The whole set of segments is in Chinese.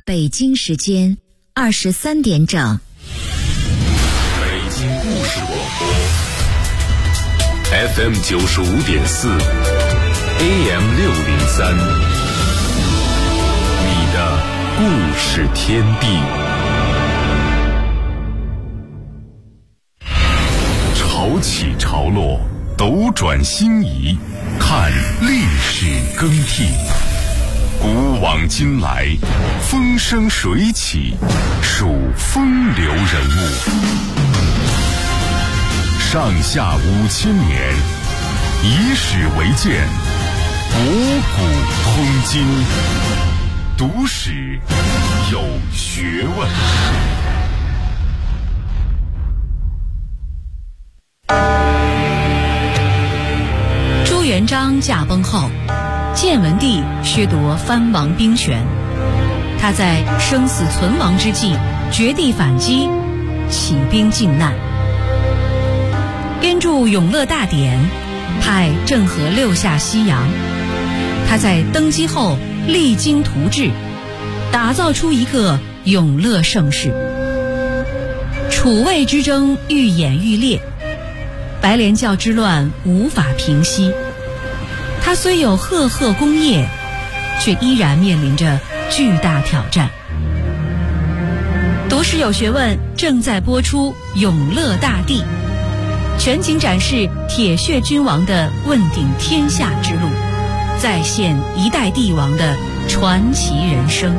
北京时间23点整。 北京故事广播 FM 95.4 AM 603，你的故事天地。潮起潮落，斗转星移，看历史更替。古往今来，风生水起，数风流人物。上下5000年，以史为鉴，博古通今，读史有学问。 朱元璋驾崩后，建文帝削夺藩王兵权，他在生死存亡之际绝地反击，起兵靖难。编著《永乐大典》，派郑和6下西洋。他在登基后励精图治，打造出一个永乐盛世。楚魏之争愈演愈烈，白莲教之乱无法平息。他虽有赫赫功业，却依然面临着巨大挑战。读史有学问正在播出《永乐大帝》，全景展示铁血君王的问鼎天下之路，再现一代帝王的传奇人生。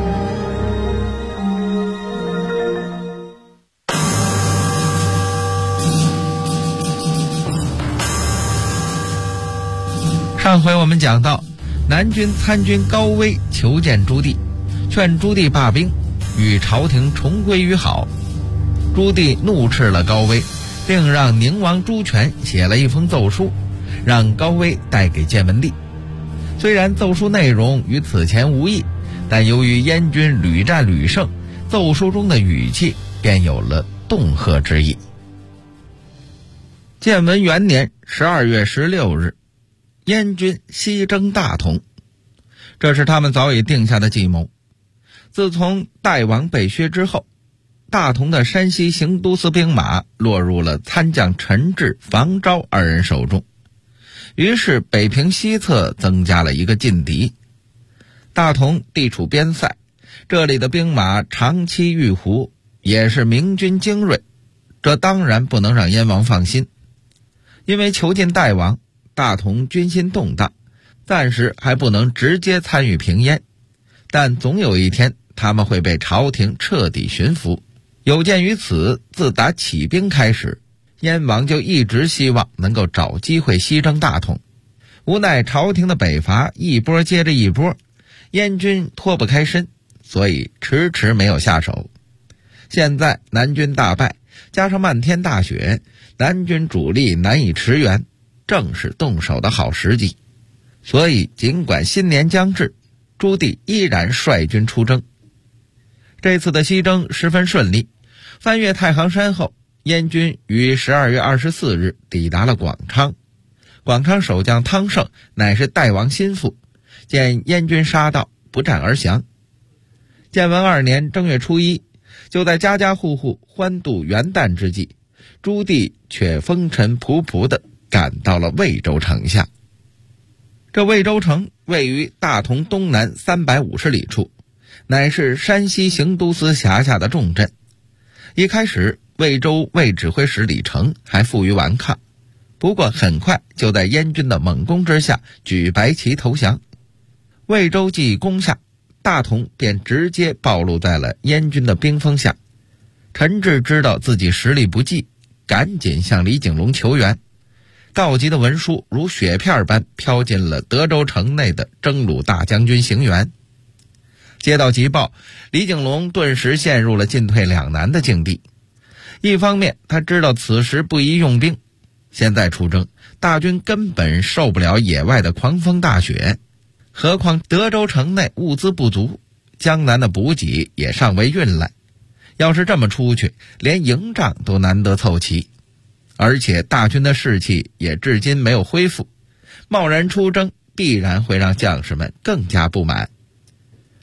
上回我们讲到，南军参军高威求见朱棣，劝朱棣罢兵，与朝廷重归于好。朱棣怒斥了高威，并让宁王朱权写了一封奏书，让高威带给建文帝。虽然奏书内容与此前无异，但由于燕军屡战屡胜，奏书中的语气便有了恫吓之意。建文元年12月16日，燕军西征大同，这是他们早已定下的计谋。自从代王被削之后，大同的山西行都司兵马落入了参将陈志、房昭二人手中，于是北平西侧增加了一个劲敌。大同地处边塞，这里的兵马长期遇胡，也是明军精锐，这当然不能让燕王放心。因为囚禁代王，大同军心动荡，暂时还不能直接参与平燕，但总有一天他们会被朝廷彻底驯服。有鉴于此，自打起兵开始，燕王就一直希望能够找机会西征大同。无奈朝廷的北伐一波接着一波，燕军脱不开身，所以迟迟没有下手。现在南军大败，加上漫天大雪，南军主力难以驰援，正是动手的好时机。所以尽管新年将至，朱棣依然率军出征。这次的西征十分顺利，翻越太行山后，燕军于12月24日抵达了广昌。广昌守将汤盛乃是代王心腹，见燕军杀到，不战而降。建文2年正月初1，就在家家户户欢度元旦之际，朱棣却风尘仆仆地赶到了魏州城下。这魏州城位于大同东南350里处，乃是山西行都司辖下的重镇。一开始，魏州卫指挥使李成还负隅顽抗，不过很快就在燕军的猛攻之下举白旗投降。魏州既攻下，大同便直接暴露在了燕军的兵锋下。陈志知道自己实力不济，赶紧向李景隆求援。告急的文书如雪片般飘进了德州城内的征虏大将军邢元。接到急报，李景隆顿时陷入了进退两难的境地。一方面他知道此时不宜用兵，现在出征，大军根本受不了野外的狂风大雪，何况德州城内物资不足，江南的补给也尚未运来，要是这么出去，连营帐都难得凑齐。而且大军的士气也至今没有恢复，贸然出征必然会让将士们更加不满。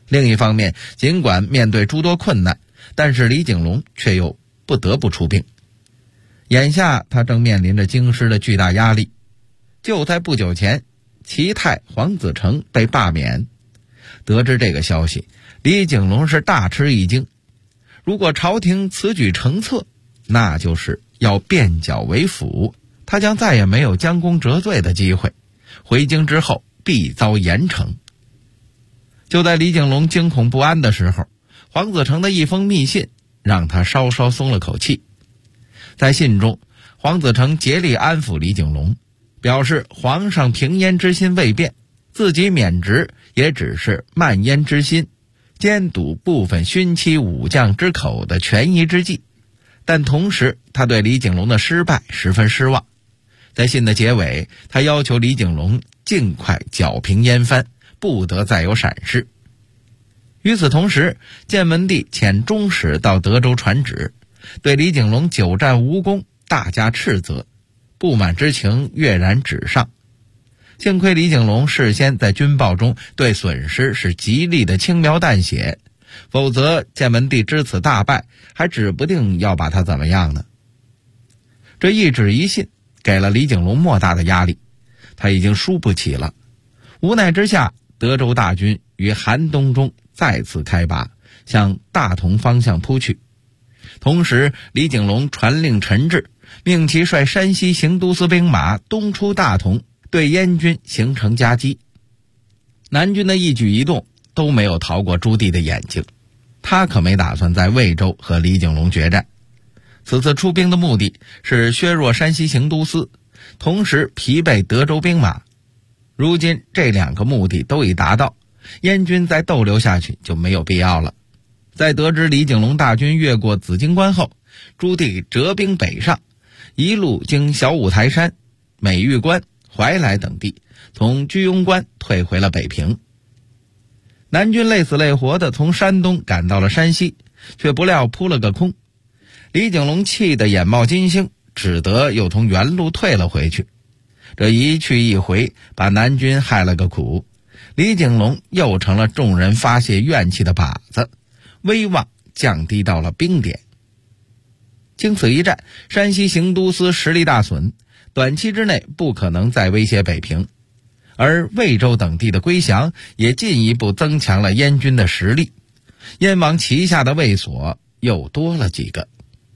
另一方面，尽管面对诸多困难，但是李景龙却又不得不出兵。眼下他正面临着京师的巨大压力。就在不久前，齐泰黄子成被罢免。得知这个消息，李景龙是大吃一惊。如果朝廷此举成策，那就是要变剿为辅，他将再也没有将功折罪的机会，回京之后必遭严惩。就在李景龙惊恐不安的时候，黄子成的一封密信让他稍稍松了口气。在信中，黄子成竭力安抚李景龙，表示皇上平燕之心未变，自己免职也只是慢燕之心，兼堵部分勋戚武将之口的权宜之计。但同时他对李景龙的失败十分失望。在信的结尾，他要求李景龙尽快剿平燕藩，不得再有闪失。与此同时，建文帝遣中使到德州传旨，对李景龙久战无功大加斥责，不满之情跃然纸上。幸亏李景龙事先在军报中对损失是极力的轻描淡写，否则建文帝知此大败，还指不定要把他怎么样呢。这一纸一信给了李景龙莫大的压力，他已经输不起了。无奈之下，德州大军于寒冬中再次开拔，向大同方向扑去。同时，李景龙传令陈志，命其率山西行都司兵马东出大同，对燕军形成夹击。南军的一举一动都没有逃过朱棣的眼睛，他可没打算在魏州和李景龙决战。此次出兵的目的是削弱山西行都司，同时疲惫德州兵马。如今这两个目的都已达到，燕军再逗留下去就没有必要了。在得知李景龙大军越过紫荆关后，朱棣折兵北上，一路经小五台山、美玉关、怀来等地，从居庸关退回了北平。南军累死累活地从山东赶到了山西，却不料扑了个空。李景龙气得眼冒金星，只得又从原路退了回去。这一去一回，把南军害了个苦，李景龙又成了众人发泄怨气的靶子，威望降低到了冰点。经此一战，山西行都司实力大损，短期之内不可能再威胁北平，而魏州等地的归降也进一步增强了燕军的实力，燕王旗下的卫所又多了几个。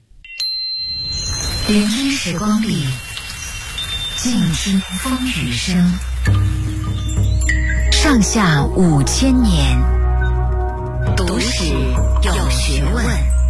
聆听时光里，静听风雨声。上下5000年，读史有学问。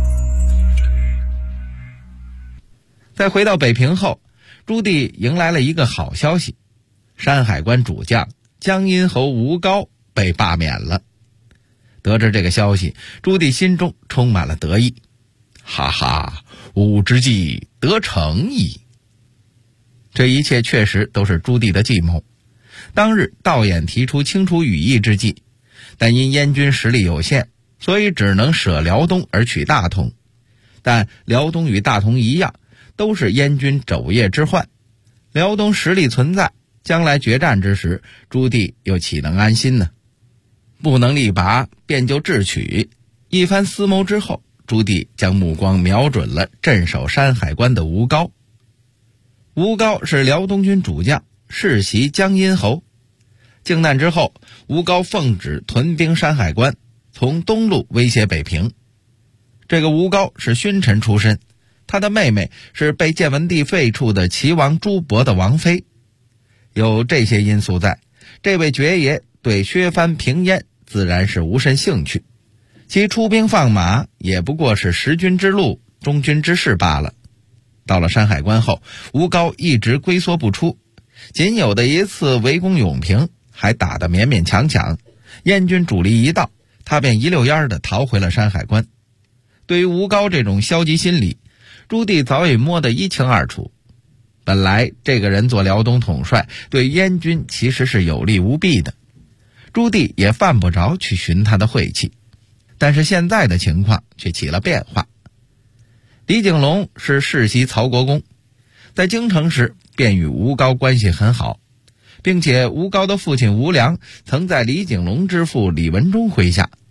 在回到北平后，朱棣迎来了一个好消息，山海关主将江阴侯吴高被罢免了。得知这个消息，朱棣心中充满了得意，哈哈，吾之计得逞矣。这一切确实都是朱棣的计谋。当日道衍提出清除羽翼之计，但因燕军实力有限，所以只能舍辽东而取大同。但辽东与大同一样，都是燕军肘腋之患，辽东实力存在，将来决战之时，朱棣又岂能安心呢？不能力拔，便就智取。一番思谋之后，朱棣将目光瞄准了镇守山海关的吴高。吴高是辽东军主将，世袭江阴侯。靖难之后，吴高奉旨屯兵山海关，从东路威胁北平。这个吴高是勋臣出身，他的妹妹是被建文帝废黜的齐王朱伯的王妃。有这些因素在，这位爵爷对削藩平燕自然是无甚兴趣，其出兵放马也不过是识君之路，忠君之事罢了。到了山海关后，吴高一直龟缩不出，仅有的一次围攻永平还打得勉勉强强，燕军主力一到，他便一溜烟地逃回了山海关。对于吴高这种消极心理，朱棣早已摸得一清二楚。本来这个人做辽东统帅，对燕军其实是有利无弊的，朱棣也犯不着去寻他的晦气。但是现在的情况却起了变化。李景龙是世袭曹国公，在京城时便与吴高关系很好，并且吴高的父亲吴良曾在李景龙之父李文忠麾下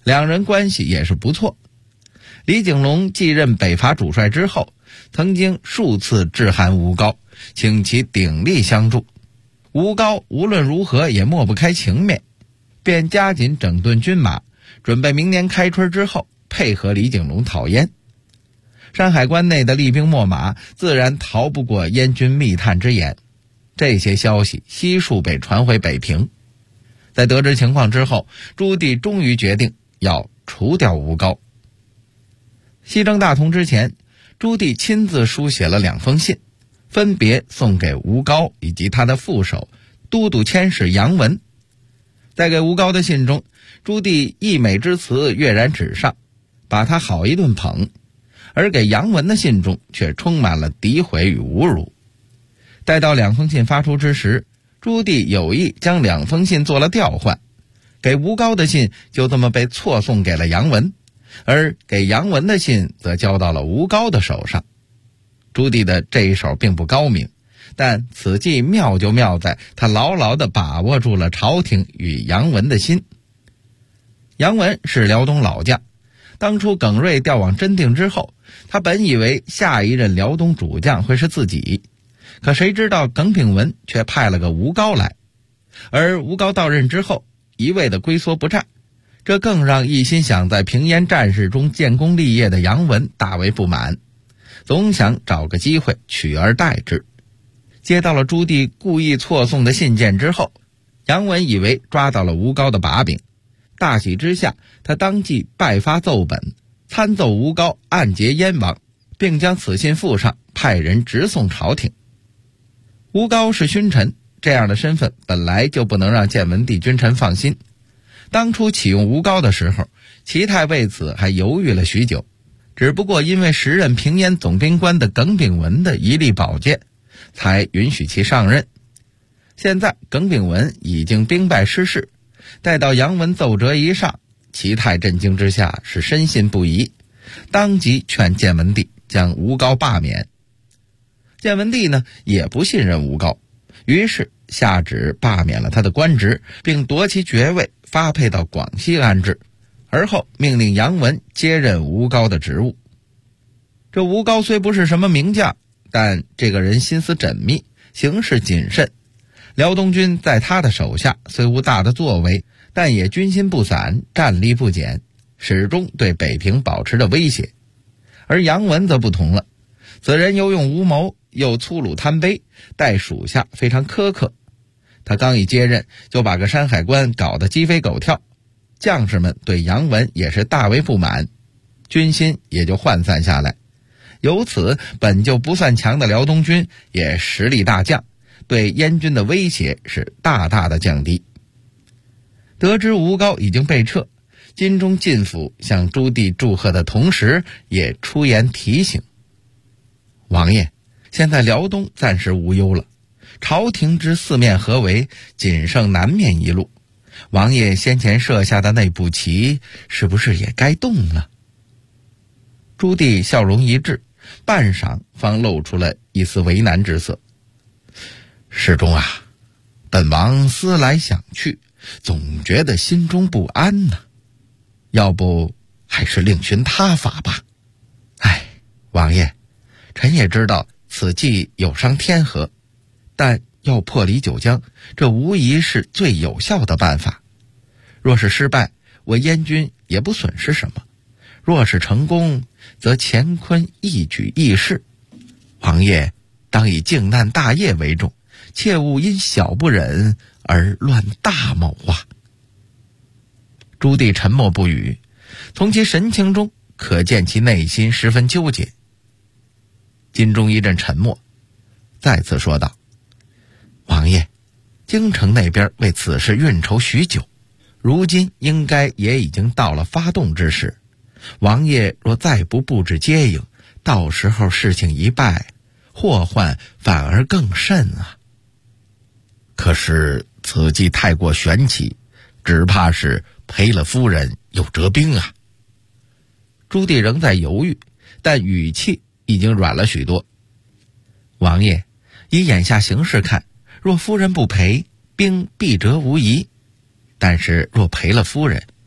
两人关系也是不错。李景龙继任北伐主帅之后，曾经数次致函吴高，请其鼎力相助。吴高无论如何也抹不开情面，便加紧整顿军马，准备明年开春之后配合李景龙讨燕。山海关内的厉兵秣马自然逃不过燕军密探之眼，这些消息悉数被传回北平。在得知情况之后，朱棣终于决定要除掉吴高。西征大同之前，朱棣亲自书写了2封信，分别送给吴高以及他的副手都督佥事杨文。在给吴高的信中，朱棣溢美之词跃然纸上，把他好一顿捧，而给杨文的信中却充满了诋毁与侮辱。待到2封信发出之时，朱棣有意将2封信做了调换，给吴高的信就这么被错送给了杨文，而给杨文的信则交到了吴高的手上。朱棣的这一手并不高明，但此计妙就妙在他牢牢地把握住了朝廷与杨文的心。杨文是辽东老将，当初耿瑞调往真定之后，他本以为下一任辽东主将会是自己，可谁知道耿炳文却派了个吴高来，而吴高到任之后一味的龟缩不战，这更让一心想在平燕战事中建功立业的杨文大为不满，总想找个机会取而代之。接到了朱棣故意错送的信件之后，杨文以为抓到了吴高的把柄，大喜之下，他当即拜发奏本，参奏吴高暗结燕王，并将此信附上，派人直送朝廷。吴高是勋臣，这样的身份本来就不能让建文帝君臣放心。当初启用吴高的时候，齐泰为此还犹豫了许久，只不过因为时任平燕总兵官的耿炳文的一力保荐，才允许其上任。现在耿炳文已经兵败失势，待到杨文奏折一上，齐泰震惊之下是深信不疑，当即劝建文帝将吴高罢免。建文帝呢也不信任吴高，于是下旨罢免了他的官职，并夺其爵位发配到广西安置，而后命令杨文接任吴高的职务。这吴高虽不是什么名将，但这个人心思缜密，行事谨慎。辽东军在他的手下虽无大的作为，但也军心不散，战力不减，始终对北平保持着威胁。而杨文则不同了，此人有勇无谋，又粗鲁贪卑，待属下非常苛刻。他刚一接任，就把个山海关搞得鸡飞狗跳，将士们对杨文也是大为不满，军心也就涣散下来。由此本就不算强的辽东军也实力大降，对燕军的威胁是大大的降低。得知吴高已经被撤，金中进府向朱棣祝贺的同时，也出言提醒：王爷，现在辽东暂时无忧了，朝廷之四面合围，仅剩南面一路，王爷先前设下的那步棋是不是也该动了？朱棣笑容一滞，半晌方露出了一丝为难之色。世忠啊，本王思来想去，总觉得心中不安呢，要不还是另寻他法吧。王爷，臣也知道此计有伤天和，但要破离九江，这无疑是最有效的办法。若是失败，我燕军也不损失什么；若是成功，则乾坤一举一事。王爷当以靖难大业为重，切勿因小不忍而乱大谋啊。朱棣沉默不语，从其神情中可见其内心十分纠结。金钟一阵沉默，再次说道：王爷，京城那边为此事运筹许久，如今应该也已经到了发动之时。王爷若再不布置接应，到时候事情一败，祸患反而更甚啊。可是此计太过玄奇，只怕是赔了夫人又折兵啊。朱棣仍在犹豫，但语气已经软了许多。王爷，以眼下形势看，若夫人不赔，兵必折无疑，但是若赔了夫人，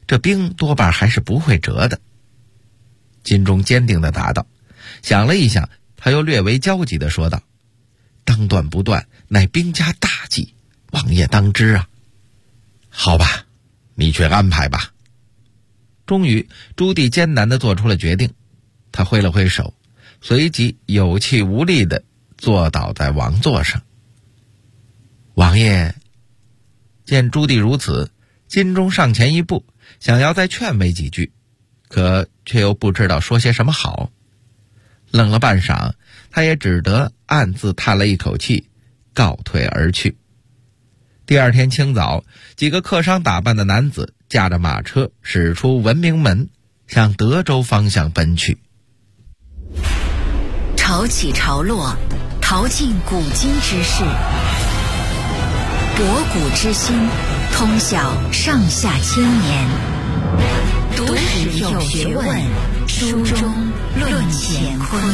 这兵多半还是不会折的。金钟坚定地答道，想了一想，他又略为焦急地说道：当断不断，乃兵家大忌，王爷当知啊。好吧，你去安排吧。终于朱棣艰难地做出了决定，他挥了挥手，随即有气无力地坐倒在王座上。王爷见朱棣如此，金钟上前一步，想要再劝慰几句，可却又不知道说些什么好。愣了半晌，他也只得暗自叹了一口气，告退而去。第二天清早，几个客商打扮的男子驾着马车驶出文明门，向德州方向奔去。 潮起潮落，淘尽古今之事，博古知新，通晓上下千年。读史有学问，书中论乾坤。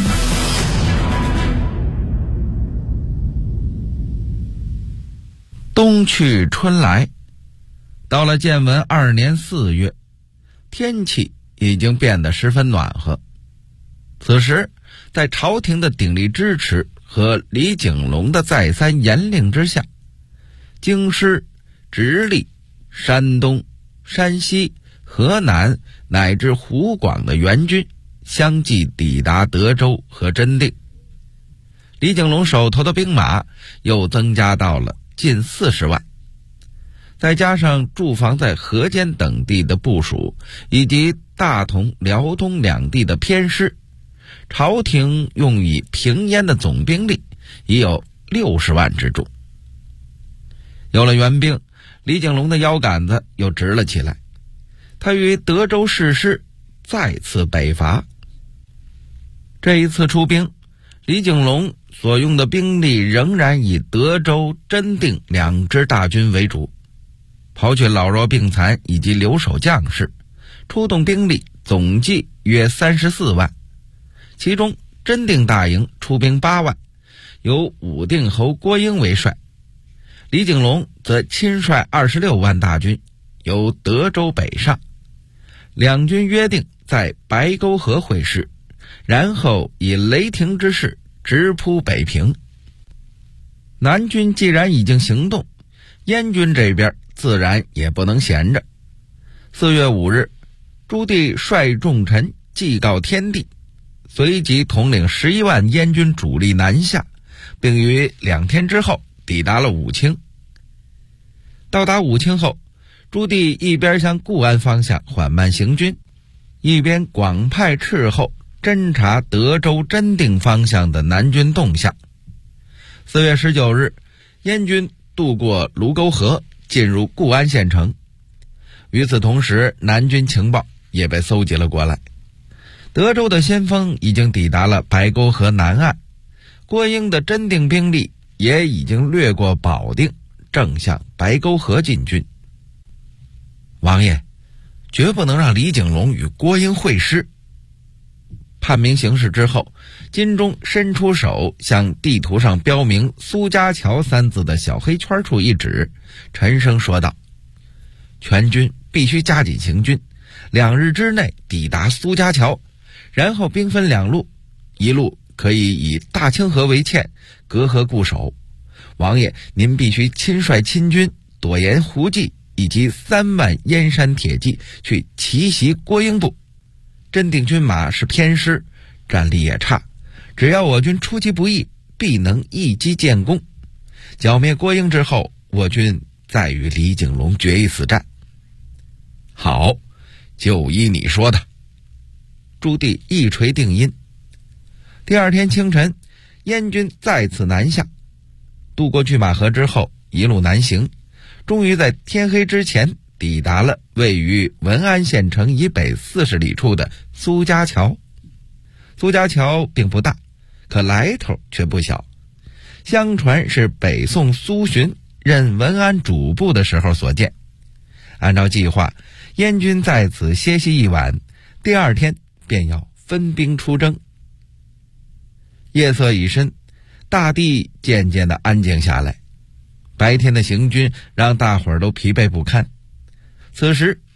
冬去春来，到了建文2年4月，天气已经变得十分暖和。此时，在朝廷的鼎力支持和李景龙的再三严令之下，京师、直隶、山东、山西、河南乃至湖广的援军相继抵达德州和真定。李景龙手头的兵马又增加到了近40万，再加上驻防在河间等地的部署，以及大同、辽东两地的偏师，朝廷用以平燕的总兵力已有60万之众。有了援兵，李景龙的腰杆子又直了起来，他于德州誓师，再次北伐。这一次出兵，李景龙所用的兵力仍然以德州、真定2支大军为主，刨去老弱病残以及留守将士，出动兵力总计约34万，其中真定大营出兵8万，由武定侯郭英为帅，李景龙则亲率26万大军由德州北上，两军约定在白沟河会师，然后以雷霆之势直扑北平。南军既然已经行动，燕军这边自然也不能闲着。4月5日，朱棣率众臣祭告天地，随即统领11万燕军主力南下，并于2天之后抵达了武清。到达武清后，朱棣一边向固安方向缓慢行军，一边广派斥候侦察德州、真定方向的南军动向。4月19日，燕军渡过卢沟河，进入固安县城。与此同时，南军情报也被搜集了过来。德州的先锋已经抵达了白沟河南岸，郭英的真定兵力也已经掠过保定，正向白沟河进军。王爷，绝不能让李景龙与郭英会师。判明形势之后，金钟伸出手向地图上标明苏家桥3字的小黑圈处一指，沉声说道：全军必须加紧行军，2日之内抵达苏家桥，然后兵分2路，一路可以以大清河为堑，隔河固守。王爷您必须亲率亲军躲沿胡骑以及3万燕山铁骑去奇袭郭英部。真定军马是偏师，战力也差，只要我军出其不意，必能一击建功。剿灭郭英之后，我军再与李景龙决一死战。好，就依你说的。朱棣一锤定音。第二天清晨，燕军再次南下，渡过拒马河之后，一路南行，终于在天黑之前抵达了位于文安县城以北40里处的苏家桥。苏家桥并不大，可来头却不小。相传是北宋苏洵任文安主簿的时候所建。按照计划，燕军在此歇息一晚，第二天便要分兵出征。夜色已深，大地渐渐地安静下来。白天的行军让大伙儿都疲惫不堪。此时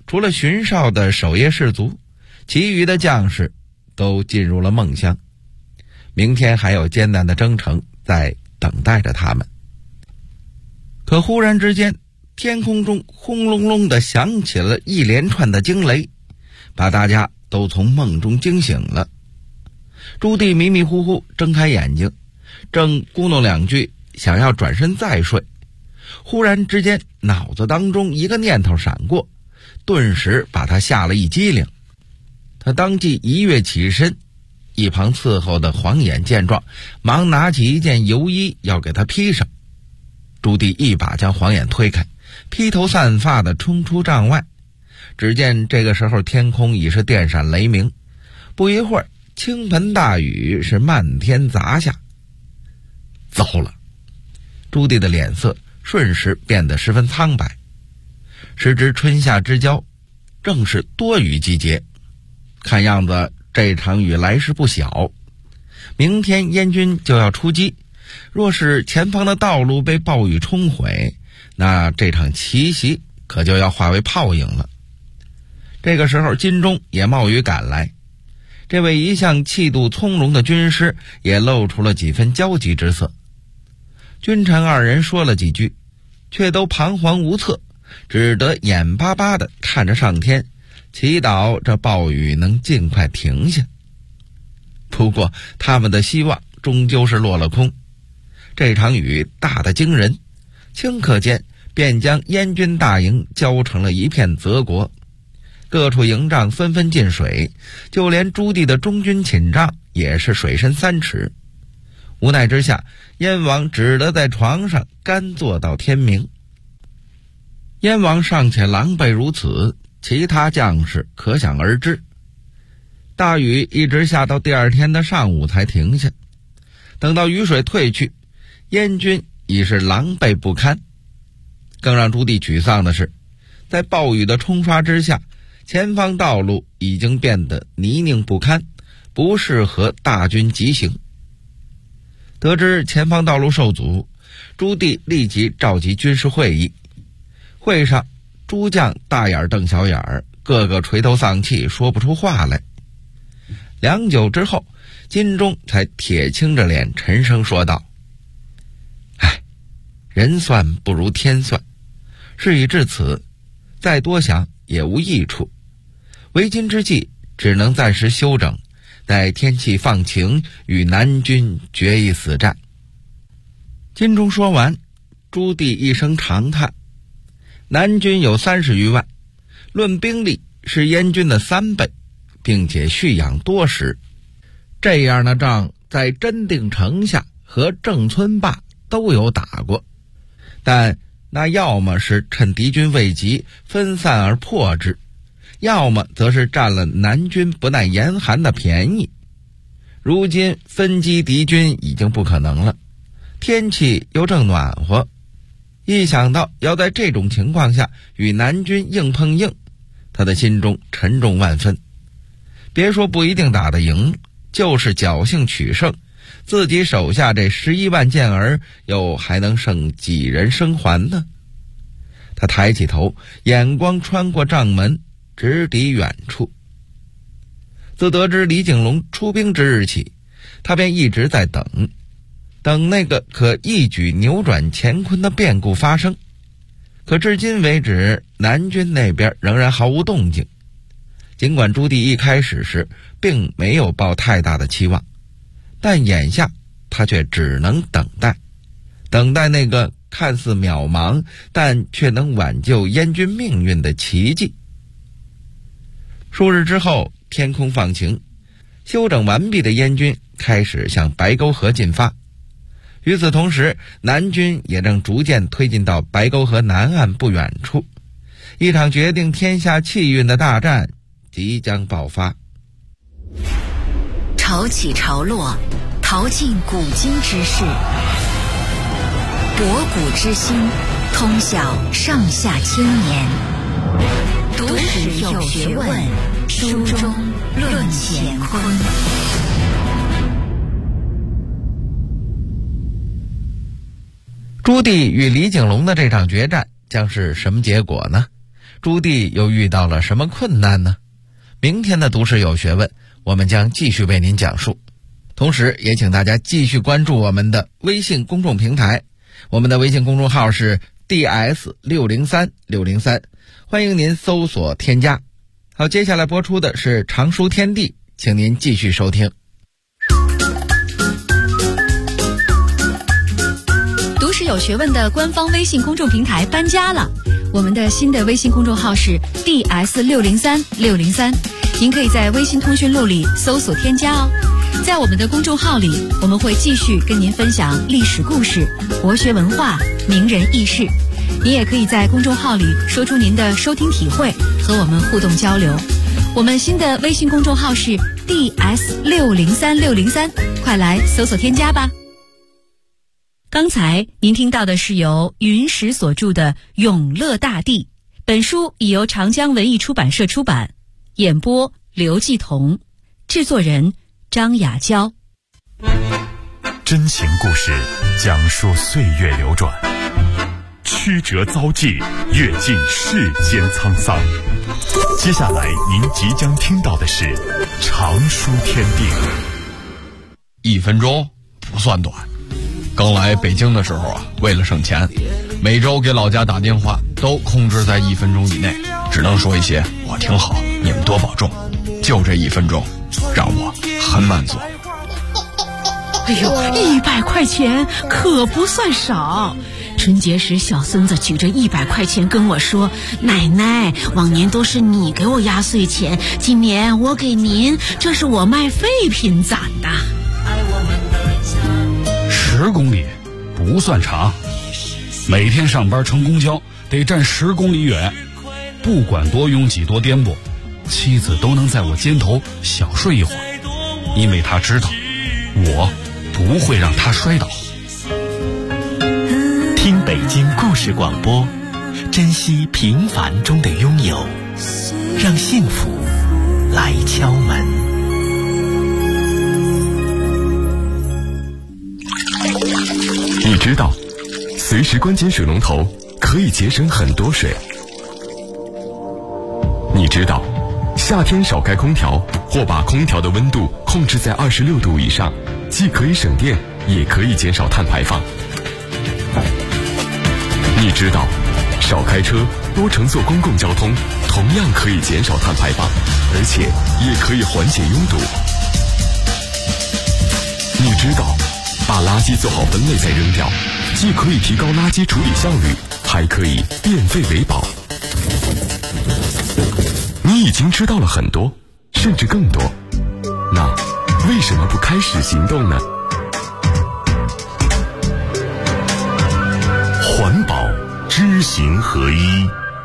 除了荀绍的守夜士卒，其余的将士都进入了梦乡。明天还有艰难的征程在等待着他们。可忽然之间，天空中轰隆隆地响起了一连串的惊雷，把大家都从梦中惊醒了。朱棣迷迷糊糊睁开眼睛，正咕哝两句，想要转身再睡，忽然之间脑子当中一个念头闪过，顿时把他吓了一激灵。他当即一跃起身，一旁伺候的黄眼见状，忙拿起一件油衣要给他披上。朱棣一把将黄眼推开，披头散发的冲出帐外。只见这个时候天空已是电闪雷鸣，不一会儿倾盆大雨是漫天砸下。糟了！朱棣的脸色瞬时变得十分苍白。时值春夏之交，正是多雨季节，看样子这场雨来势不小。明天燕军就要出击，若是前方的道路被暴雨冲毁，那这场奇袭可就要化为泡影了。这个时候金钟也冒雨赶来，这位一向气度从容的军师也露出了几分焦急之色。君臣二人说了几句，却都彷徨无策，只得眼巴巴地看着上天，祈祷这暴雨能尽快停下。不过他们的希望终究是落了空。这场雨大得惊人，顷刻间便将燕军大营浇成了一片泽国，各处营帐纷纷进水，就连朱棣的中军寝帐也是水深3尺。无奈之下，燕王只得在床上干坐到天明。燕王尚且狼狈如此，其他将士可想而知。大雨一直下到第二天的上午才停下，等到雨水退去，燕军已是狼狈不堪。更让朱棣沮丧的是，在暴雨的冲刷之下，前方道路已经变得泥泞不堪，不适合大军急行。得知前方道路受阻，朱棣立即召集军事会议。会上，诸将大眼瞪小眼，个个垂头丧气，说不出话来。良久之后，金钟才铁青着脸沉声说道：唉，人算不如天算，事已至此，再多想也无益处，为今之计只能暂时休整，待天气放晴，与南军决一死战。金钟说完，朱棣一声长叹，南军有30余万，论兵力是燕军的3倍，并且蓄养多时。这样的仗在真定城下和郑村坝都有打过，但那要么是趁敌军未及分散而破之，要么则是占了南军不耐严寒的便宜。如今分击敌军已经不可能了，天气又正暖和，一想到要在这种情况下与南军硬碰硬，他的心中沉重万分。别说不一定打得赢，就是侥幸取胜，自己手下这11万健儿又还能剩几人生还呢？他抬起头，眼光穿过帐门，直抵远处。自得知李景龙出兵之日起，他便一直在等那个可一举扭转乾坤的变故发生。可至今为止，南军那边仍然毫无动静。尽管朱棣一开始时并没有抱太大的期望，但眼下他却只能等待那个看似渺茫但却能挽救燕军命运的奇迹。数日之后，天空放晴，休整完毕的燕军开始向白沟河进发。与此同时，南军也正逐渐推进到白沟河南岸不远处，一场决定天下气运的大战即将爆发。 潮起潮落，淘尽古今之事，博古之心，通晓上下千年，读史有学问，书中论乾坤。 朱棣与李景龙的这场决战将是什么结果呢？ 朱棣又遇到了什么困难呢？明天的读史有学问，我们将继续为您讲述。同时也请大家继续关注我们的微信公众平台，我们的微信公众号是 DS603603，欢迎您搜索添加。好，接下来播出的是常书天地，请您继续收听。 读史有学问的官方微信公众平台搬家了，我们的新的微信公众号是 DS603603，您可以在微信通讯录里搜索添加哦。在我们的公众号里，我们会继续跟您分享历史故事、国学文化、名人轶事。您也可以在公众号里说出您的收听体会，和我们互动交流。我们新的微信公众号是 DS603603，快来搜索添加吧。刚才您听到的是由云石所著的《永乐大帝》，本书已由长江文艺出版社出版，演播刘继彤，制作人张雅娇。 真情故事讲述岁月流转，曲折遭际，阅尽世间沧桑。接下来您即将听到的是常书天地。 1分钟不算短。刚来北京的时候啊，为了省钱，每周给老家打电话都控制在1分钟以内，只能说一些我挺好，你们多保重。就这1分钟让我很满足。 哎呦，100块钱可不算少。春节时小孙子举着100块钱跟我说，奶奶，往年都是你给我压岁钱，今年我给您，这是我卖废品攒的。 10公里不算长，每天上班乘公交得站10公里远，不管多拥挤多颠簸，妻子都能在我肩头小睡一会儿，因为她知道我不会让她摔倒。 听北京故事广播，珍惜平凡中的拥有，让幸福来敲门。 你知道随时关紧水龙头可以节省很多水。你知道夏天少开空调或把空调的温度控制在26度以上，既可以省电也可以减少碳排放。你知道少开车多乘坐公共交通同样可以减少碳排放，而且也可以缓解拥堵。你知道把垃圾做好分类再扔掉，既可以提高垃圾处理效率，还可以变废为宝。你已经知道了很多，甚至更多，那为什么不开始行动呢？ 环保知行合一。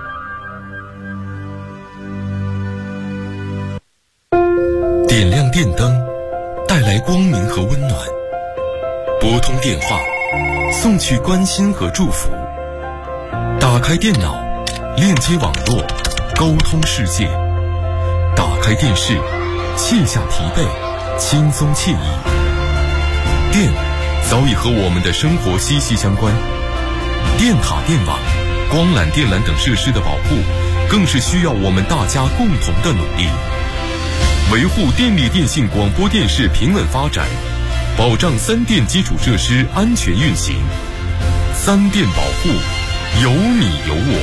点亮电灯，带来光明和温暖；拨通电话，送去关心和祝福；打开电脑，链接网络，沟通世界；打开电视，卸下疲惫，轻松惬意。电早已和我们的生活息息相关，电塔、电网、光缆、电缆等设施的保护，更是需要我们大家共同的努力。维护电力电信广播电视平稳发展，保障3电基础设施安全运行。3电保护，有你有我。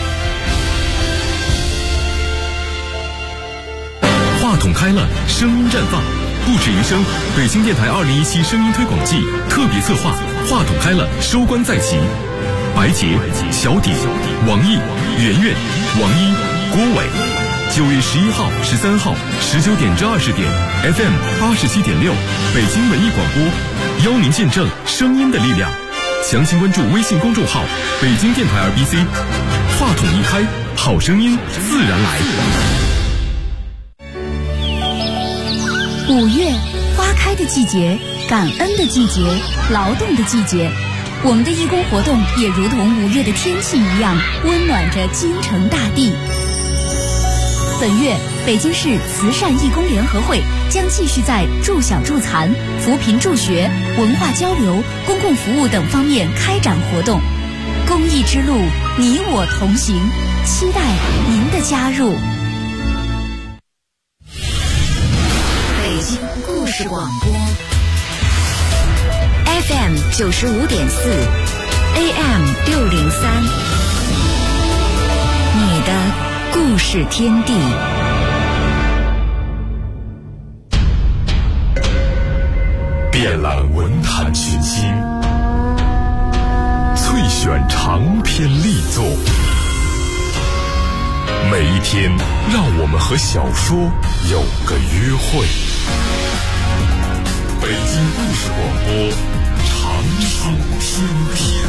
话筒开了，声音绽放，不止一声。北京电台2017声音推广季特别策划，话筒开了，收官在即。白洁、小底、王毅、圆圆、王一、郭伟。9月11号、13号19点至20点 FM 87.6北京文艺广播，邀您见证声音的力量。详情关注微信公众号北京电台RBC。话筒一开，好声音自然来。 5月，花开的季节，感恩的季节，劳动的季节。我们的义工活动也如同5月的天气一样，温暖着京城大地。本月，北京市慈善义工联合会将继续在助小助残、扶贫助学、文化交流、公共服务等方面开展活动。公益之路，你我同行。 期待您的加入。 北京故事广播 FM 95.4 AM 603，你的故事天地。 遍览文坛群星，萃选长篇力作，每一天让我们和小说有个约会。北京故事广播，长寿天地。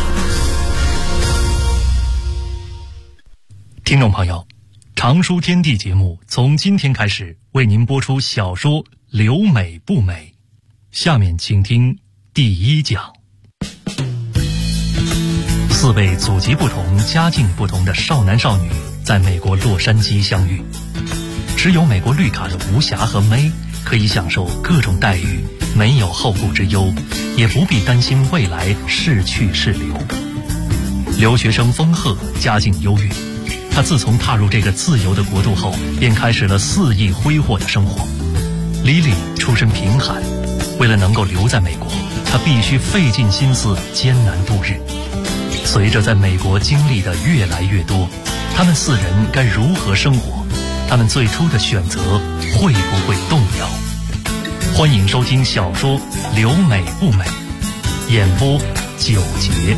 听众朋友，长书天地节目从今天开始为您播出小说《留美不美》，下面请听第一讲。4位祖籍不同、家境不同的少男少女在美国洛杉矶相遇，持有美国绿卡的吴霞和May可以享受各种待遇，没有后顾之忧，也不必担心未来是去是留。留学生丰赫家境优越，他自从踏入这个自由的国度后，便开始了肆意挥霍的生活。莉莉出身贫寒，为了能够留在美国，他必须费尽心思艰难度日。随着在美国经历的越来越多，他们4人该如何生活？他们最初的选择会不会动摇？欢迎收听小说《留美不美》，演播9节。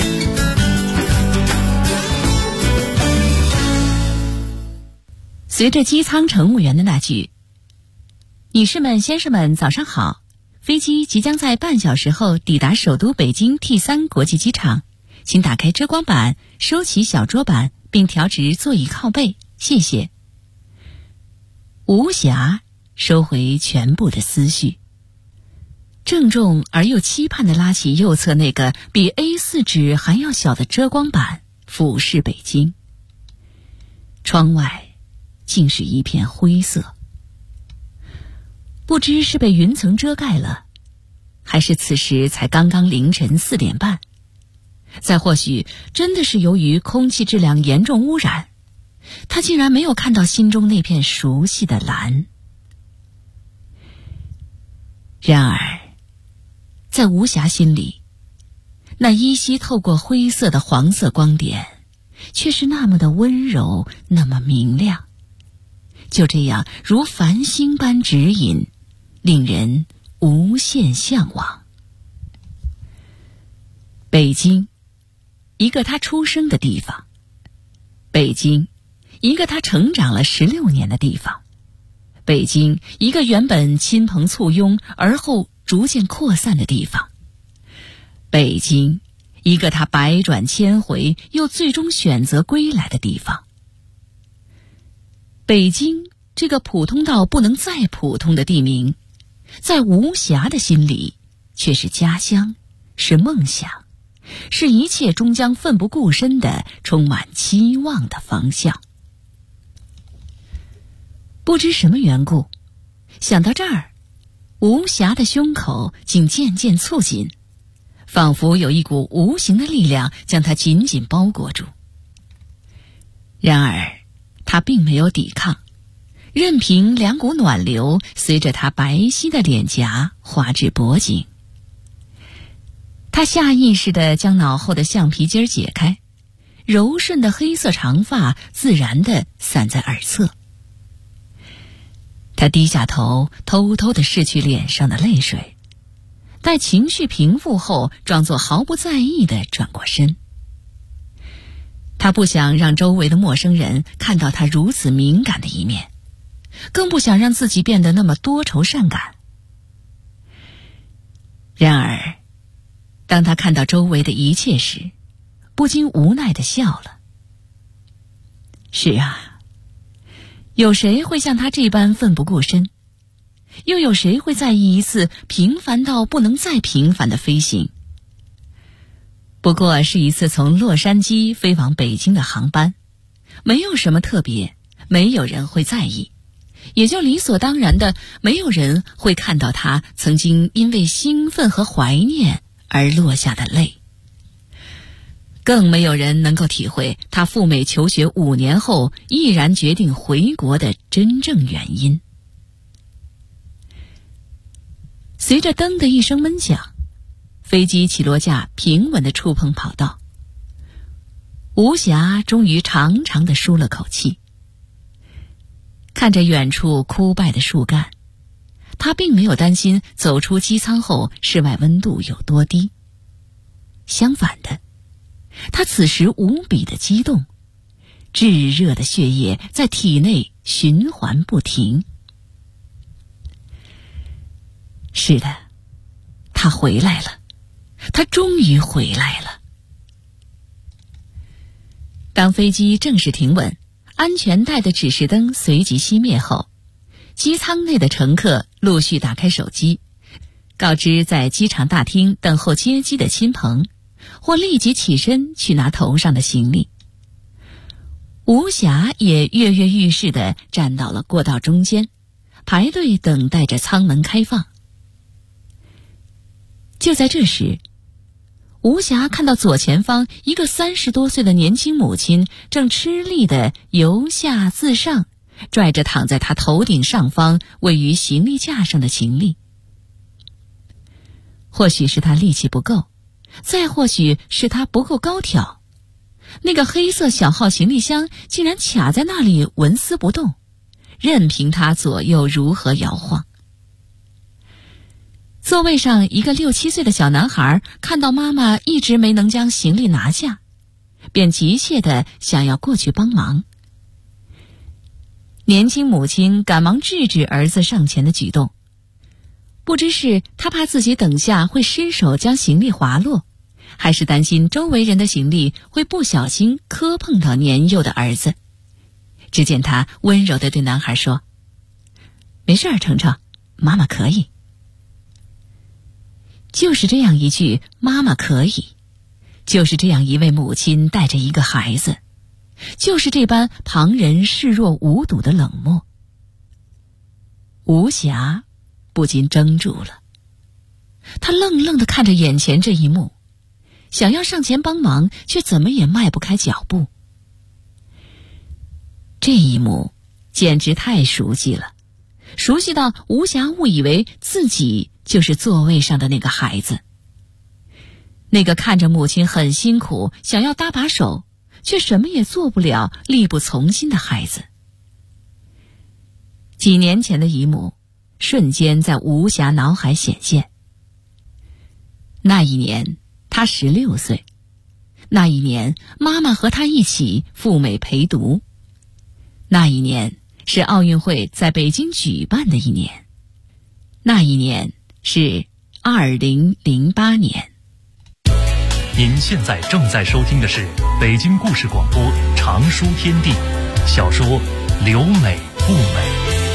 随着机舱乘务员的那句“女士们、先生们，早上好”，飞机即将在半小时后抵达首都北京 T3 国际机场，请打开遮光板，收起小桌板，并调直座椅靠背，谢谢。吴霞收回全部的思绪，郑重而又期盼地拉起右侧那个比 A4 纸还要小的遮光板，俯视北京。窗外竟是一片灰色，不知是被云层遮盖了，还是此时才刚刚凌晨4点半，再或许真的是由于空气质量严重污染，他竟然没有看到心中那片熟悉的蓝。然而在吴霞心里，那依稀透过灰色的黄色光点却是那么的温柔，那么明亮，就这样如繁星般指引，令人无限向往。北京，一个他出生的地方；北京，一个他成长了16年的地方；北京，一个原本亲朋簇拥而后逐渐扩散的地方；北京，一个他百转千回又最终选择归来的地方。北京这个普通到不能再普通的地名，在吴霞的心里却是家乡，是梦想，是一切终将奋不顾身的充满期望的方向。不知什么缘故，想到这儿，吴霞的胸口竟渐渐蹙紧，仿佛有一股无形的力量将她紧紧包裹住。然而她并没有抵抗，任凭2股暖流随着她白皙的脸颊滑至脖颈。她下意识地将脑后的橡皮筋解开，柔顺的黑色长发自然地散在耳侧。她低下头，偷偷地拭去脸上的泪水，待情绪平复后，装作毫不在意地转过身。她不想让周围的陌生人看到她如此敏感的一面，更不想让自己变得那么多愁善感。然而当她看到周围的一切时，不禁无奈地笑了。是啊，有谁会像她这般奋不顾身？又有谁会在意一次平凡到不能再平凡的飞行？不过是一次从洛杉矶飞往北京的航班，没有什么特别，没有人会在意，也就理所当然的没有人会看到他曾经因为兴奋和怀念而落下的泪。 更没有人能够体会他赴美求学5年后毅然决定回国的真正原因。随着噔的一声闷响，飞机起落架平稳地触碰跑道，吴霞终于长长地舒了口气。看着远处枯败的树干，他并没有担心走出机舱后室外温度有多低。相反的，他此时无比的激动，炙热的血液在体内循环不停。是的，他回来了，他终于回来了。当飞机正式停稳，安全带的指示灯随即熄灭后，机舱内的乘客陆续打开手机，告知在机场大厅等候接机的亲朋，或立即起身去拿头上的行李。吴霞也跃跃欲试地站到了过道中间，排队等待着舱门开放。就在这时，吴霞看到左前方一个30多岁的年轻母亲正吃力地由下自上拽着躺在她头顶上方位于行李架上的行李。或许是她力气不够，再或许是她不够高挑，那个黑色小号行李箱竟然卡在那里纹丝不动，任凭她左右如何摇晃。座位上一个6、7岁的小男孩看到妈妈一直没能将行李拿下，便急切地想要过去帮忙。年轻母亲赶忙制止儿子上前的举动，不知是他怕自己等下会失手将行李滑落，还是担心周围人的行李会不小心磕碰到年幼的儿子。只见他温柔地对男孩说：“没事儿，程程，妈妈可以。”就是这样一句“妈妈可以”，就是这样一位母亲带着一个孩子，就是这般旁人视若无睹的冷漠。吴霞不禁怔住了，她愣愣地看着眼前这一幕，想要上前帮忙，却怎么也迈不开脚步。这一幕简直太熟悉了，熟悉到吴霞误以为自己就是座位上的那个孩子，那个看着母亲很辛苦，想要搭把手，却什么也做不了，力不从心的孩子。几年前的一幕瞬间在吴霞脑海显现。那一年她16岁，那一年妈妈和她一起赴美陪读，那一年是奥运会在北京举办的一年，那一年是2008年。 您现在正在收听的是北京故事广播长书天地小说《留美不美》。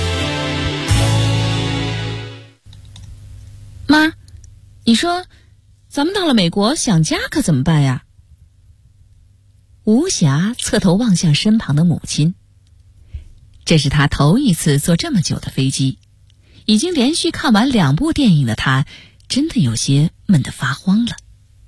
妈，你说咱们到了美国想家可怎么办呀？吴霞侧头望向身旁的母亲，这是她头一次坐这么久的飞机，已经连续看完2部电影的她，真的有些闷得发慌了。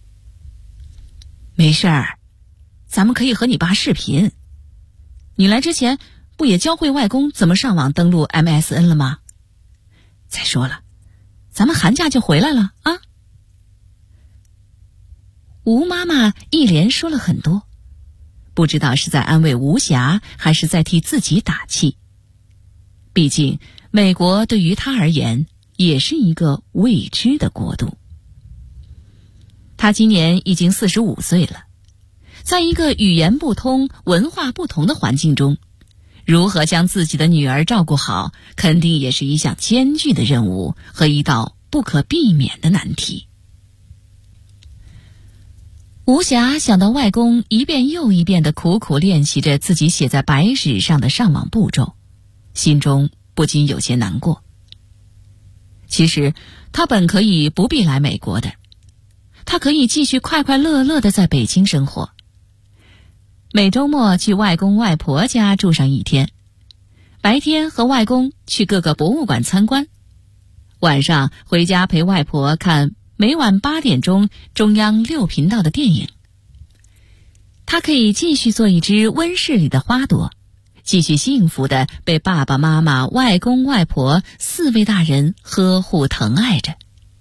没事儿，咱们可以和你爸视频。你来之前不也教会外公怎么上网登录 MSN 了吗？再说了，咱们寒假就回来了啊。吴妈妈一连说了很多，不知道是在安慰吴霞，还是在替自己打气。毕竟美国对于她而言也是一个未知的国度。她今年已经45岁了，在一个语言不通、文化不同的环境中，如何将自己的女儿照顾好，肯定也是一项艰巨的任务和一道不可避免的难题。吴霞想到外公一遍又一遍地苦苦练习着自己写在白纸上的上网步骤，心中不禁有些难过。其实他本可以不必来美国的，他可以继续快快乐乐地在北京生活，每周末去外公外婆家住上1天，白天和外公去各个博物馆参观，晚上回家陪外婆看每晚8点钟中央6频道的电影。 他可以继续做一只温室里的花朵，继续幸福地被爸爸妈妈、外公外婆4位大人呵护疼爱着。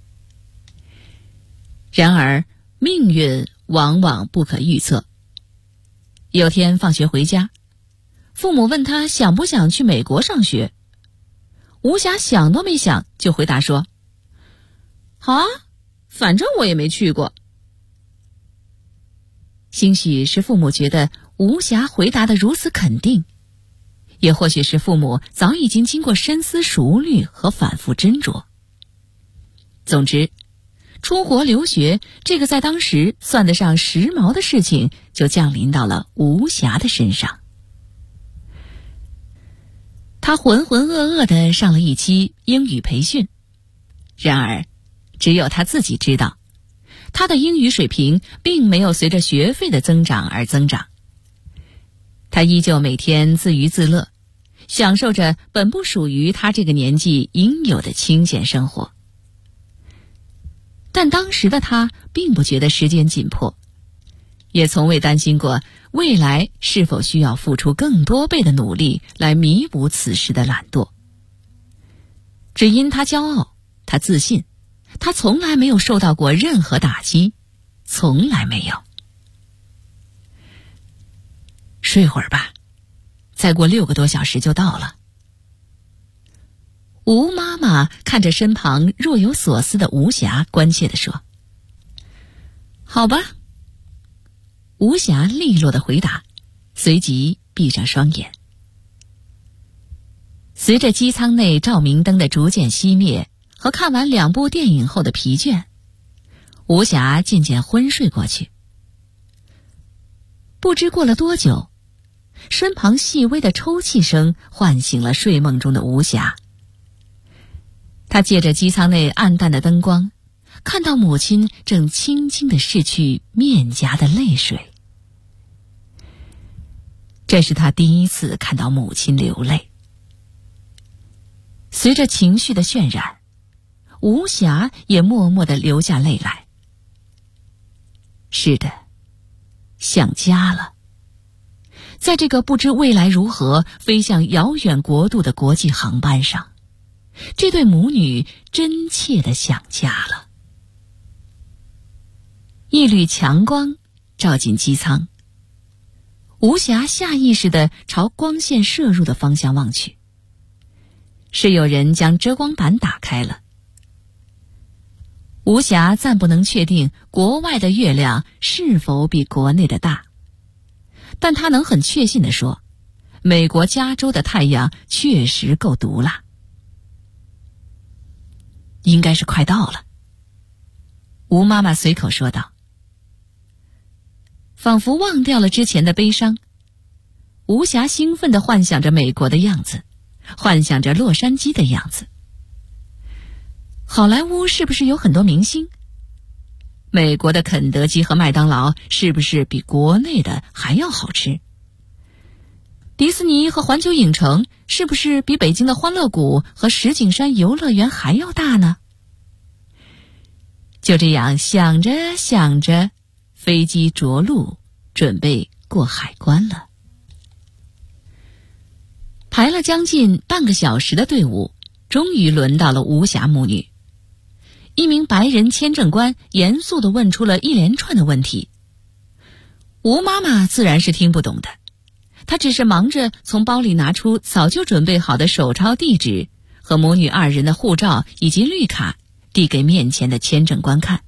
然而，命运往往不可预测。有天放学回家，父母问他想不想去美国上学，吴霞想都没想就回答说：“好啊，反正我也没去过。”兴许是父母觉得吴霞回答得如此肯定，也或许是父母早已经经过深思熟虑和反复斟酌。总之，出国留学这个在当时算得上时髦的事情，就降临到了吴霞的身上。她浑浑噩噩地上了一期英语培训，然而只有她自己知道，她的英语水平并没有随着学费的增长而增长。她依旧每天自娱自乐，享受着本不属于她这个年纪应有的清闲生活。但当时的她并不觉得时间紧迫，也从未担心过未来是否需要付出更多倍的努力来弥补此时的懒惰。只因她骄傲，她自信，她从来没有受到过任何打击，从来没有。睡会儿吧，再过6个多小时就到了。吴妈妈看着身旁若有所思的吴霞，关切地说：“好吧。”吴霞利落的回答，随即闭上双眼。随着机舱内照明灯的逐渐熄灭和看完2部电影后的疲倦，吴霞渐渐昏睡过去。不知过了多久，身旁细微的抽泣声唤醒了睡梦中的吴霞。她借着机舱内暗淡的灯光，看到母亲正轻轻地拭去面颊的泪水。这是她第一次看到母亲流泪。随着情绪的渲染，吴霞也默默地流下泪来。是的，想家了。在这个不知未来如何飞向遥远国度的国际航班上，这对母女真切地想家了。一缕强光照进机舱，吴霞下意识地朝光线射入的方向望去，是有人将遮光板打开了。吴霞暂不能确定国外的月亮是否比国内的大，但她能很确信地说，美国加州的太阳确实够毒辣。应该是快到了，吴妈妈随口说道。仿佛忘掉了之前的悲伤，吴霞兴奋地幻想着美国的样子，幻想着洛杉矶的样子。好莱坞是不是有很多明星？美国的肯德基和麦当劳是不是比国内的还要好吃？迪士尼和环球影城是不是比北京的欢乐谷和石景山游乐园还要大呢？就这样想着想着，飞机着陆，准备过海关了。排了将近半个小时的队伍，终于轮到了吴霞母女。一名白人签证官严肃地问出了一连串的问题。吴妈妈自然是听不懂的，她只是忙着从包里拿出早就准备好的手抄地址和母女2人的护照以及绿卡，递给面前的签证官看。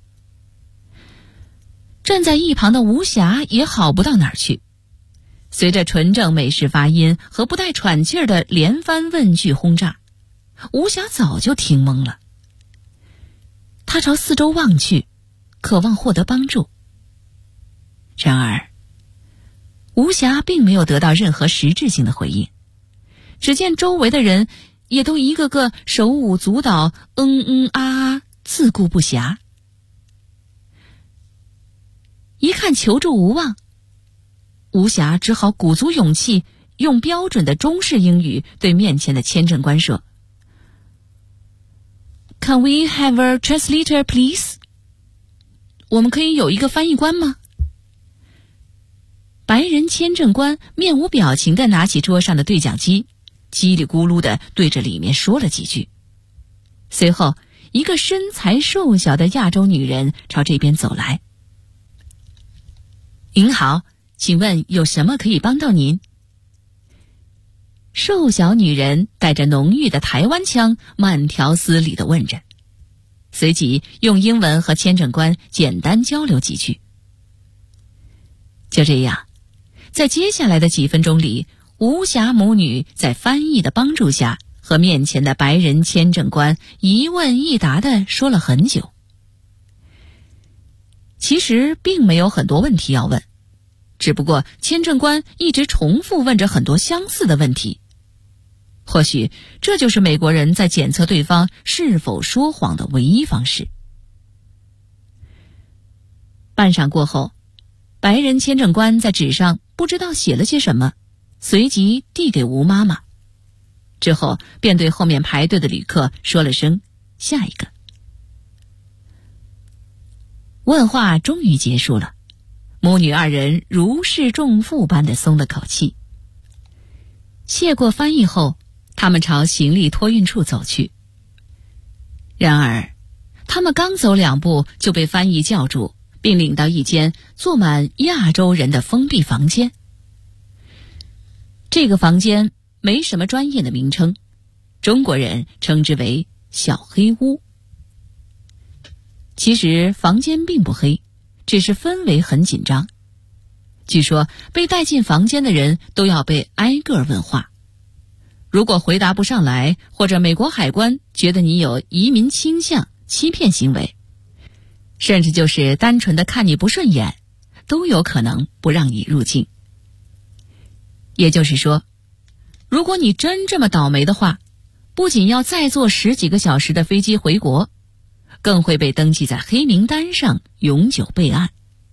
站在一旁的吴霞也好不到哪儿去，随着纯正美式发音和不带喘气儿的连番问句轰炸，吴霞早就听懵了。她朝四周望去，渴望获得帮助。然而，吴霞并没有得到任何实质性的回应。只见周围的人也都一个个手舞足蹈，自顾不暇。一看求助无望，吴霞只好鼓足勇气，用标准的中式英语对面前的签证官说： Can we have a translator, please? 我们可以有一个翻译官吗？ 白人签证官面无表情地拿起桌上的对讲机，叽里咕噜地对着里面说了几句。随后，一个身材瘦小的亚洲女人朝这边走来。您好，请问有什么可以帮到您？瘦小女人带着浓郁的台湾腔，慢条斯理地问着，随即用英文和签证官简单交流几句。就这样，在接下来的几分钟里，吴霞母女在翻译的帮助下，和面前的白人签证官一问一答地说了很久。其实并没有很多问题要问，只不过签证官一直重复问着很多相似的问题。或许这就是美国人在检测对方是否说谎的唯一方式。半晌过后，白人签证官在纸上不知道写了些什么，随即递给吴妈妈，之后便对后面排队的旅客说了声下一个。问话终于结束了，母女二人如释重负般的松了口气。谢过翻译后，他们朝行李托运处走去。然而他们刚走2步就被翻译叫住，并领到一间坐满亚洲人的封闭房间。这个房间没什么专业的名称，中国人称之为小黑屋。其实房间并不黑，只是氛围很紧张。据说被带进房间的人都要被挨个问话，如果回答不上来，或者美国海关觉得你有移民倾向、欺骗行为，甚至就是单纯的看你不顺眼，都有可能不让你入境。也就是说，如果你真这么倒霉的话，不仅要再坐10几个小时的飞机回国，更会被登记在黑名单上，永久备案。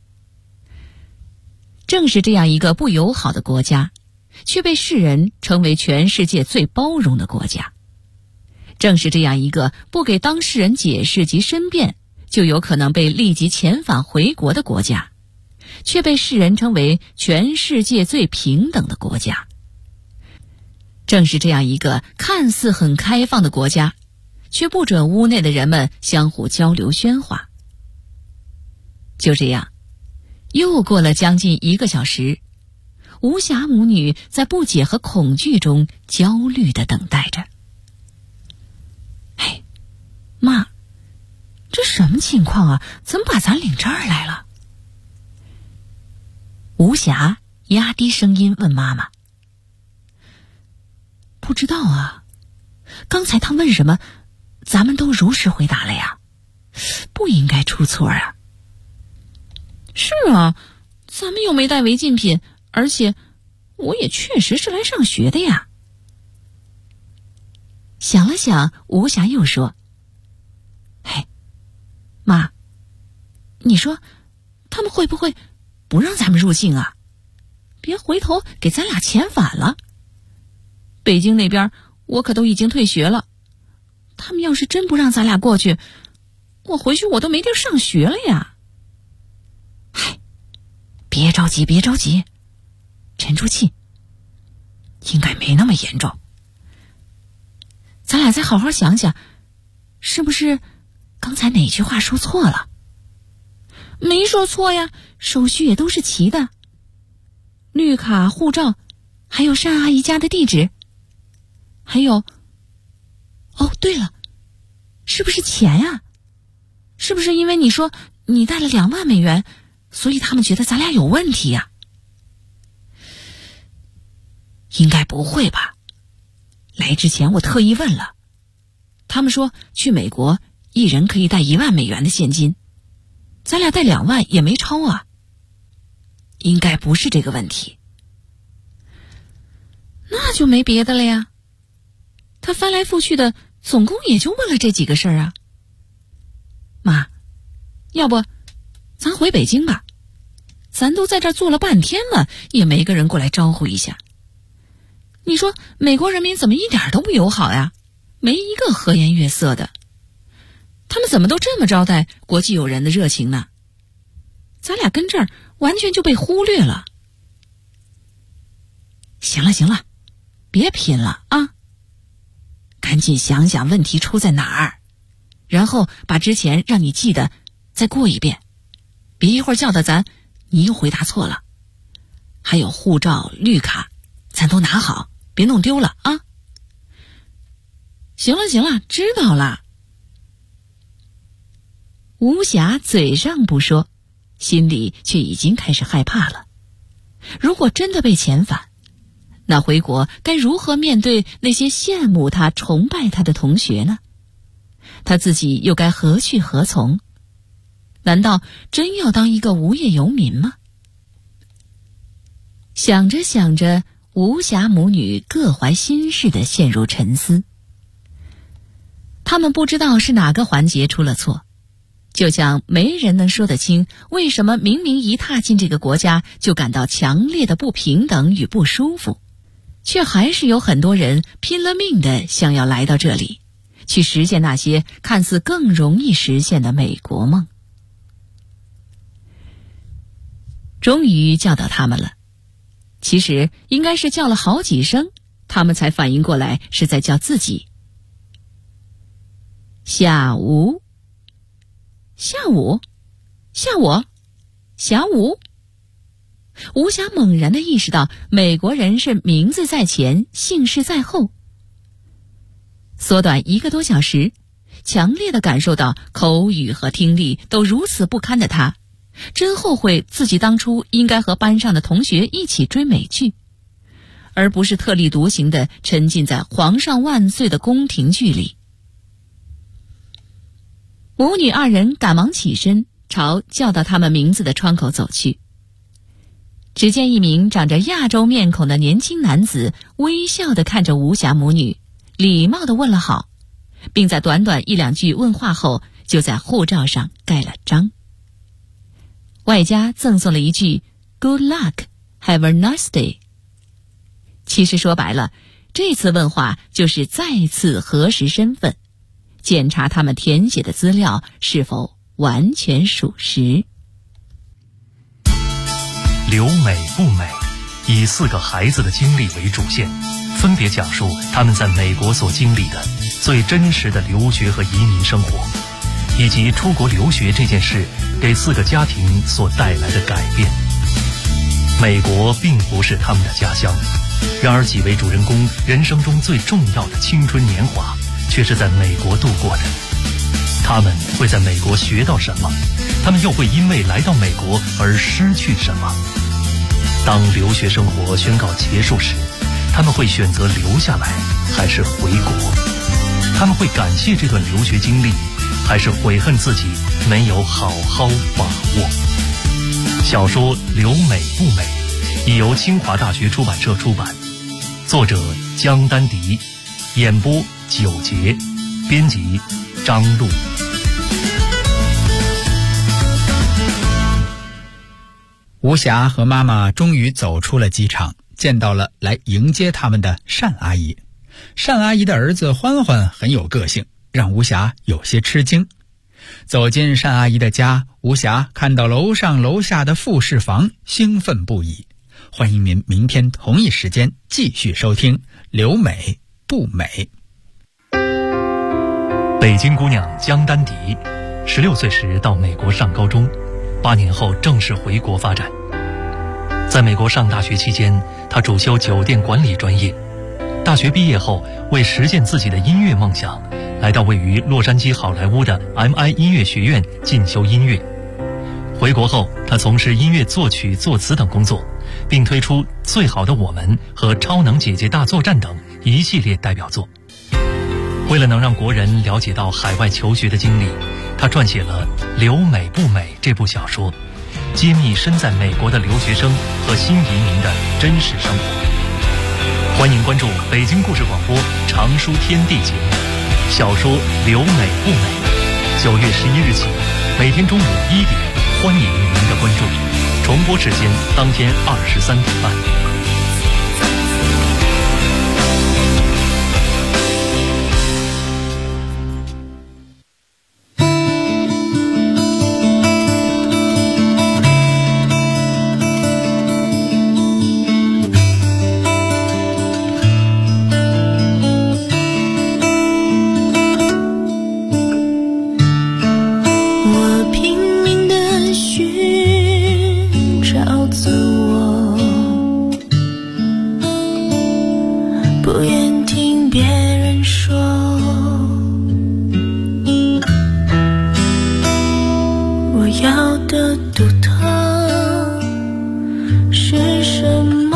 正是这样一个不友好的国家，却被世人称为全世界最包容的国家。正是这样一个不给当事人解释及申辩，就有可能被立即遣返回国的国家，却被世人称为全世界最平等的国家。正是这样一个看似很开放的国家，却不准屋内的人们相互交流喧哗。就这样，又过了将近1个小时，吴霞母女在不解和恐惧中焦虑地等待着。哎，妈，这什么情况啊？怎么把咱领这儿来了？吴霞压低声音问妈妈。不知道啊，刚才他问什么，咱们都如实回答了呀，不应该出错啊。是啊，咱们又没带违禁品，而且我也确实是来上学的呀。想了想，吴霞又说：嘿，妈，你说他们会不会不让咱们入境啊？别回头给咱俩遣返了。北京那边我可都已经退学了，他们要是真不让咱俩过去，我回去我都没地儿上学了呀。嗨，别着急，别着急，沉住气，应该没那么严重。咱俩再好好想想，是不是刚才哪句话说错了？没说错呀，手续也都是齐的，绿卡、护照，还有单阿姨家的地址，还有，哦，对了，是不是钱呀？是不是因为你说你带了2万美元，所以他们觉得咱俩有问题呀？应该不会吧？来之前我特意问了，他们说去美国一人可以带1万美元的现金，咱俩带2万也没超啊，应该不是这个问题。那就没别的了呀，他翻来覆去的总共也就问了这几个事儿啊。妈，要不咱回北京吧，咱都在这儿坐了半天了，也没个人过来招呼一下。你说美国人民怎么一点都不友好呀？没一个和颜悦色的，他们怎么都这么招待国际友人的热情呢？咱俩跟这儿完全就被忽略了。 行了，别拼了啊！赶紧想想问题出在哪儿，然后把之前让你记得再过一遍，别一会儿叫到咱，你又回答错了。还有护照、绿卡，咱都拿好，别弄丢了啊！行了，知道了。吴霞嘴上不说，心里却已经开始害怕了。如果真的被遣返，那回国该如何面对那些羡慕他、崇拜他的同学呢？他自己又该何去何从？难道真要当一个无业游民吗？想着想着，吴霞母女各怀心事地陷入沉思。他们不知道是哪个环节出了错，就像没人能说得清为什么明明一踏进这个国家就感到强烈的不平等与不舒服，却还是有很多人拼了命地想要来到这里，去实现那些看似更容易实现的美国梦。终于叫到他们了，其实应该是叫了好几声，他们才反应过来是在叫自己。下午，吴霞猛然地意识到，美国人是名字在前，姓氏在后。缩短1个多小时，强烈地感受到口语和听力都如此不堪的他，真后悔自己当初应该和班上的同学一起追美剧，而不是特立独行地沉浸在皇上万岁的宫廷剧里。母女2人赶忙起身，朝叫到他们名字的窗口走去。只见一名长着亚洲面孔的年轻男子微笑地看着吴霞母女，礼貌地问了好，并在短短1、2句问话后，就在护照上盖了章，外加赠送了一句 Good luck, have a nice day。 其实说白了，这次问话就是再次核实身份，检查他们填写的资料是否完全属实。 留美不美，以4个孩子的经历为主线，分别讲述他们在美国所经历的最真实的留学和移民生活，以及出国留学这件事给4个家庭所带来的改变。美国并不是他们的家乡，然而几位主人公人生中最重要的青春年华却是在美国度过的。他们会在美国学到什么？他们又会因为来到美国而失去什么？当留学生活宣告结束时，他们会选择留下来还是回国？他们会感谢这段留学经历，还是悔恨自己没有好好把握？小说《留美不美》已由清华大学出版社出版，作者江丹迪，演播9节，编辑张璐。 吴霞和妈妈终于走出了机场，见到了来迎接他们的单阿姨。单阿姨的儿子欢欢很有个性，让吴霞有些吃惊。走进单阿姨的家，吴霞看到楼上楼下的复式房，兴奋不已。欢迎您明天同一时间继续收听《留美不美》。 北京姑娘江丹迪，16岁时到美国上高中，8年后正式回国发展。在美国上大学期间，她主修酒店管理专业。大学毕业后，为实现自己的音乐梦想，来到位于洛杉矶好莱坞的 MI 音乐学院进修音乐。回国后，她从事音乐作曲、作词等工作，并推出《最好的我们》和《超能姐姐大作战》等一系列代表作。为了能让国人了解到海外求学的经历，他撰写了《留美不美》这部小说，揭秘身在美国的留学生和新移民的真实生活。欢迎关注北京故事广播常书天地节目，小说《留美不美》，9月11日起，每天中午1点，欢迎您的关注。重播时间当天23点半。 不愿听别人说，我要的独特是什么？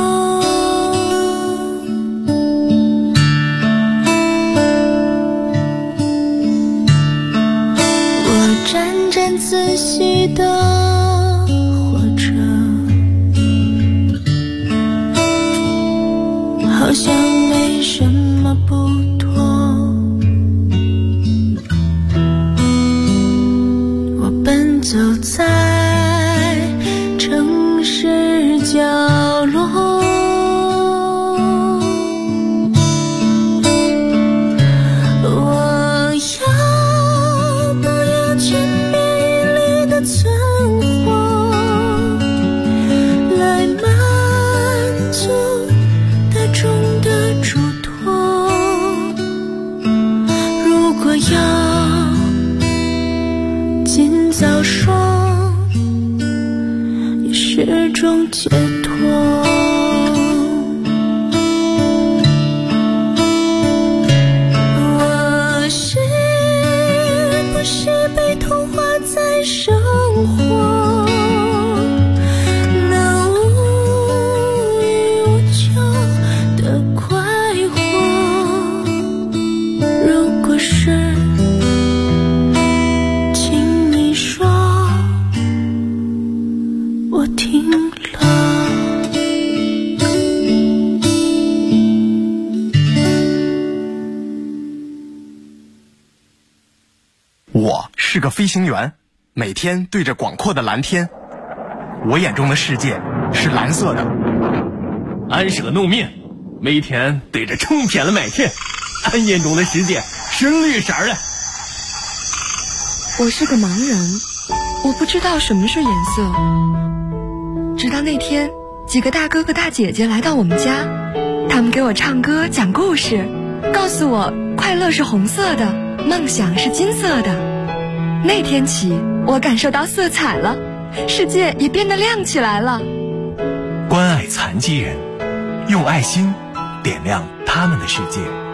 我沾沾自喜的活着，好像没什么不妥。我奔走在城市角落，我要不要千篇一律的存活，来满足大众的嘱托？如果要尽早说，也是种解脱。我是不是被同化在生活，那无欲无求的快活？如果是，请你说，我听了。 我是个飞行员，每天对着广阔的蓝天，我眼中的世界是蓝色的。 俺是个农民，每天对着成片的麦田，俺眼中的世界是绿色的。 我是个盲人，我不知道什么是颜色。直到那天，几个大哥哥大姐姐来到我们家，他们给我唱歌讲故事，告诉我快乐是红色的，梦想是金色的。那天起，我感受到色彩了，世界也变得亮起来了。 关爱残疾人，用爱心点亮他们的世界。